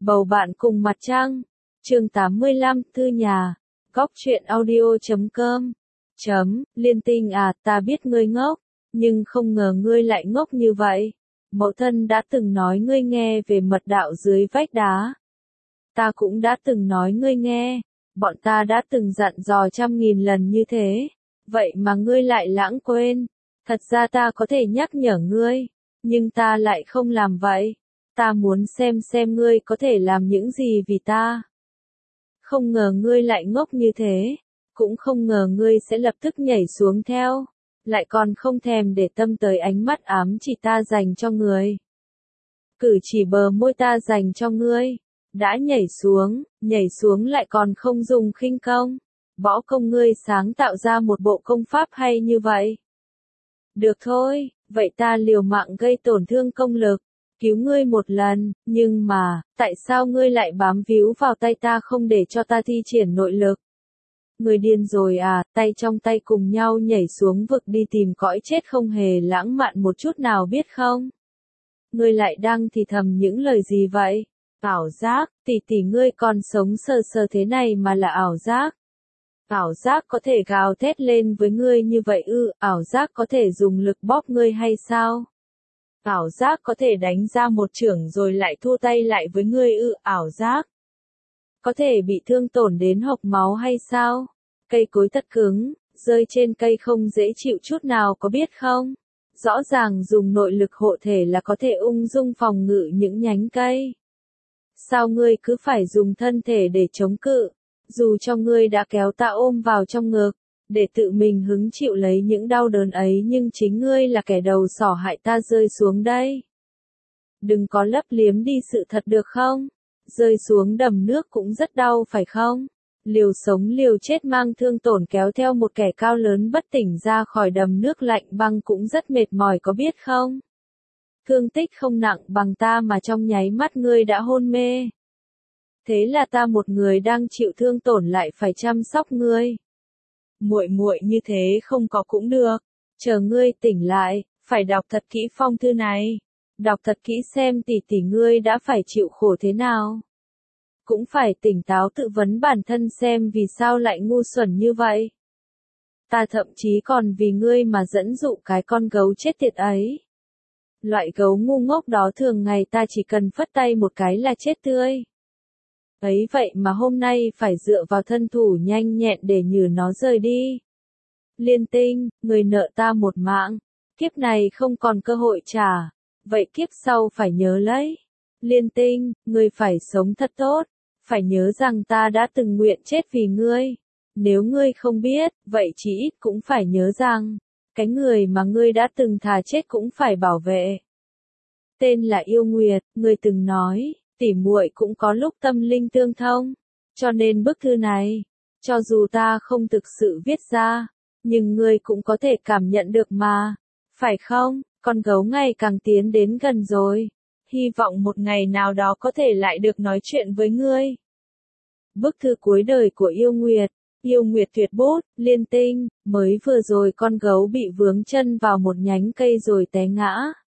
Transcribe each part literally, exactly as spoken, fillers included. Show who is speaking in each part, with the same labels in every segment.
Speaker 1: Bầu bạn cùng mặt trăng. Chương tám mươi lăm, thư nhà. Góc truyện audio chấm com. Chấm, Liên Tinh à, ta biết ngươi ngốc, nhưng không ngờ ngươi lại ngốc như vậy. Mẫu thân đã từng nói ngươi nghe về mật đạo dưới vách đá. Ta cũng đã từng nói ngươi nghe, bọn ta đã từng dặn dò trăm nghìn lần như thế. Vậy mà ngươi lại lãng quên. Thật ra ta có thể nhắc nhở ngươi, nhưng ta lại không làm vậy. Ta muốn xem xem ngươi có thể làm những gì vì ta. Không ngờ ngươi lại ngốc như thế, cũng không ngờ ngươi sẽ lập tức nhảy xuống theo, lại còn không thèm để tâm tới ánh mắt ám chỉ ta dành cho người. Cử chỉ bờ môi ta dành cho ngươi, đã nhảy xuống, nhảy xuống lại còn không dùng khinh công. Võ công ngươi sáng tạo ra một bộ công pháp hay như vậy. Được thôi, vậy ta liều mạng gây tổn thương công lực, cứu ngươi một lần, nhưng mà, tại sao ngươi lại bám víu vào tay ta không để cho ta thi triển nội lực? Ngươi điên rồi à, tay trong tay cùng nhau nhảy xuống vực đi tìm cõi chết không hề lãng mạn một chút nào biết không? Ngươi lại đang thì thầm những lời gì vậy? Ảo giác, tỷ tỷ ngươi còn sống sờ sờ thế này mà là ảo giác. Ảo giác có thể gào thét lên với ngươi như vậy ư, ảo giác có thể dùng lực bóp ngươi hay sao? Ảo giác có thể đánh ra một chưởng rồi lại thu tay lại với ngươi ư, ảo giác có thể bị thương tổn đến hộc máu hay sao? Cây cối tất cứng, rơi trên cây không dễ chịu chút nào có biết không? Rõ ràng dùng nội lực hộ thể là có thể ung dung phòng ngự những nhánh cây. Sao ngươi cứ phải dùng thân thể để chống cự? Dù cho ngươi đã kéo ta ôm vào trong ngực, để tự mình hứng chịu lấy những đau đớn ấy nhưng chính ngươi là kẻ đầu sỏ hại ta rơi xuống đây. Đừng có lấp liếm đi sự thật được không? Rơi xuống đầm nước cũng rất đau phải không? Liều sống liều chết mang thương tổn kéo theo một kẻ cao lớn bất tỉnh ra khỏi đầm nước lạnh băng cũng rất mệt mỏi có biết không? Thương tích không nặng bằng ta mà trong nháy mắt ngươi đã hôn mê. Thế là ta một người đang chịu thương tổn lại phải chăm sóc ngươi. Muội muội như thế không có cũng được, chờ ngươi tỉnh lại, phải đọc thật kỹ phong thư này. Đọc thật kỹ xem tỷ tỷ ngươi đã phải chịu khổ thế nào. Cũng phải tỉnh táo tự vấn bản thân xem vì sao lại ngu xuẩn như vậy. Ta thậm chí còn vì ngươi mà dẫn dụ cái con gấu chết tiệt ấy. Loại gấu ngu ngốc đó thường ngày ta chỉ cần phất tay một cái là chết tươi. Ấy vậy mà hôm nay phải dựa vào thân thủ nhanh nhẹn để nhử nó rời đi. Liên Tinh, người nợ ta một mạng, kiếp này không còn cơ hội trả, vậy kiếp sau phải nhớ lấy. Liên Tinh, ngươi phải sống thật tốt, phải nhớ rằng ta đã từng nguyện chết vì ngươi. Nếu ngươi không biết, vậy chỉ ít cũng phải nhớ rằng, cái người mà ngươi đã từng thà chết cũng phải bảo vệ. Tên là Yêu Nguyệt, ngươi từng nói, tỉ muội cũng có lúc tâm linh tương thông, cho nên bức thư này, cho dù ta không thực sự viết ra, nhưng ngươi cũng có thể cảm nhận được mà, phải không? Con gấu ngày càng tiến đến gần rồi, hy vọng một ngày nào đó có thể lại được nói chuyện với ngươi. Bức thư cuối đời của Yêu Nguyệt. Yêu Nguyệt tuyệt bút, Liên Tinh, mới vừa rồi con gấu bị vướng chân vào một nhánh cây rồi té ngã.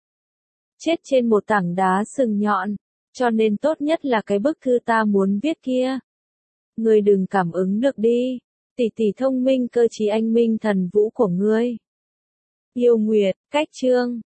Speaker 1: Chết trên một tảng đá sừng nhọn, cho nên tốt nhất là cái bức thư ta muốn viết kia. Ngươi đừng cảm ứng được đi, tỷ tỷ thông minh cơ trí anh minh thần vũ của ngươi. Yêu Nguyệt, cách chương.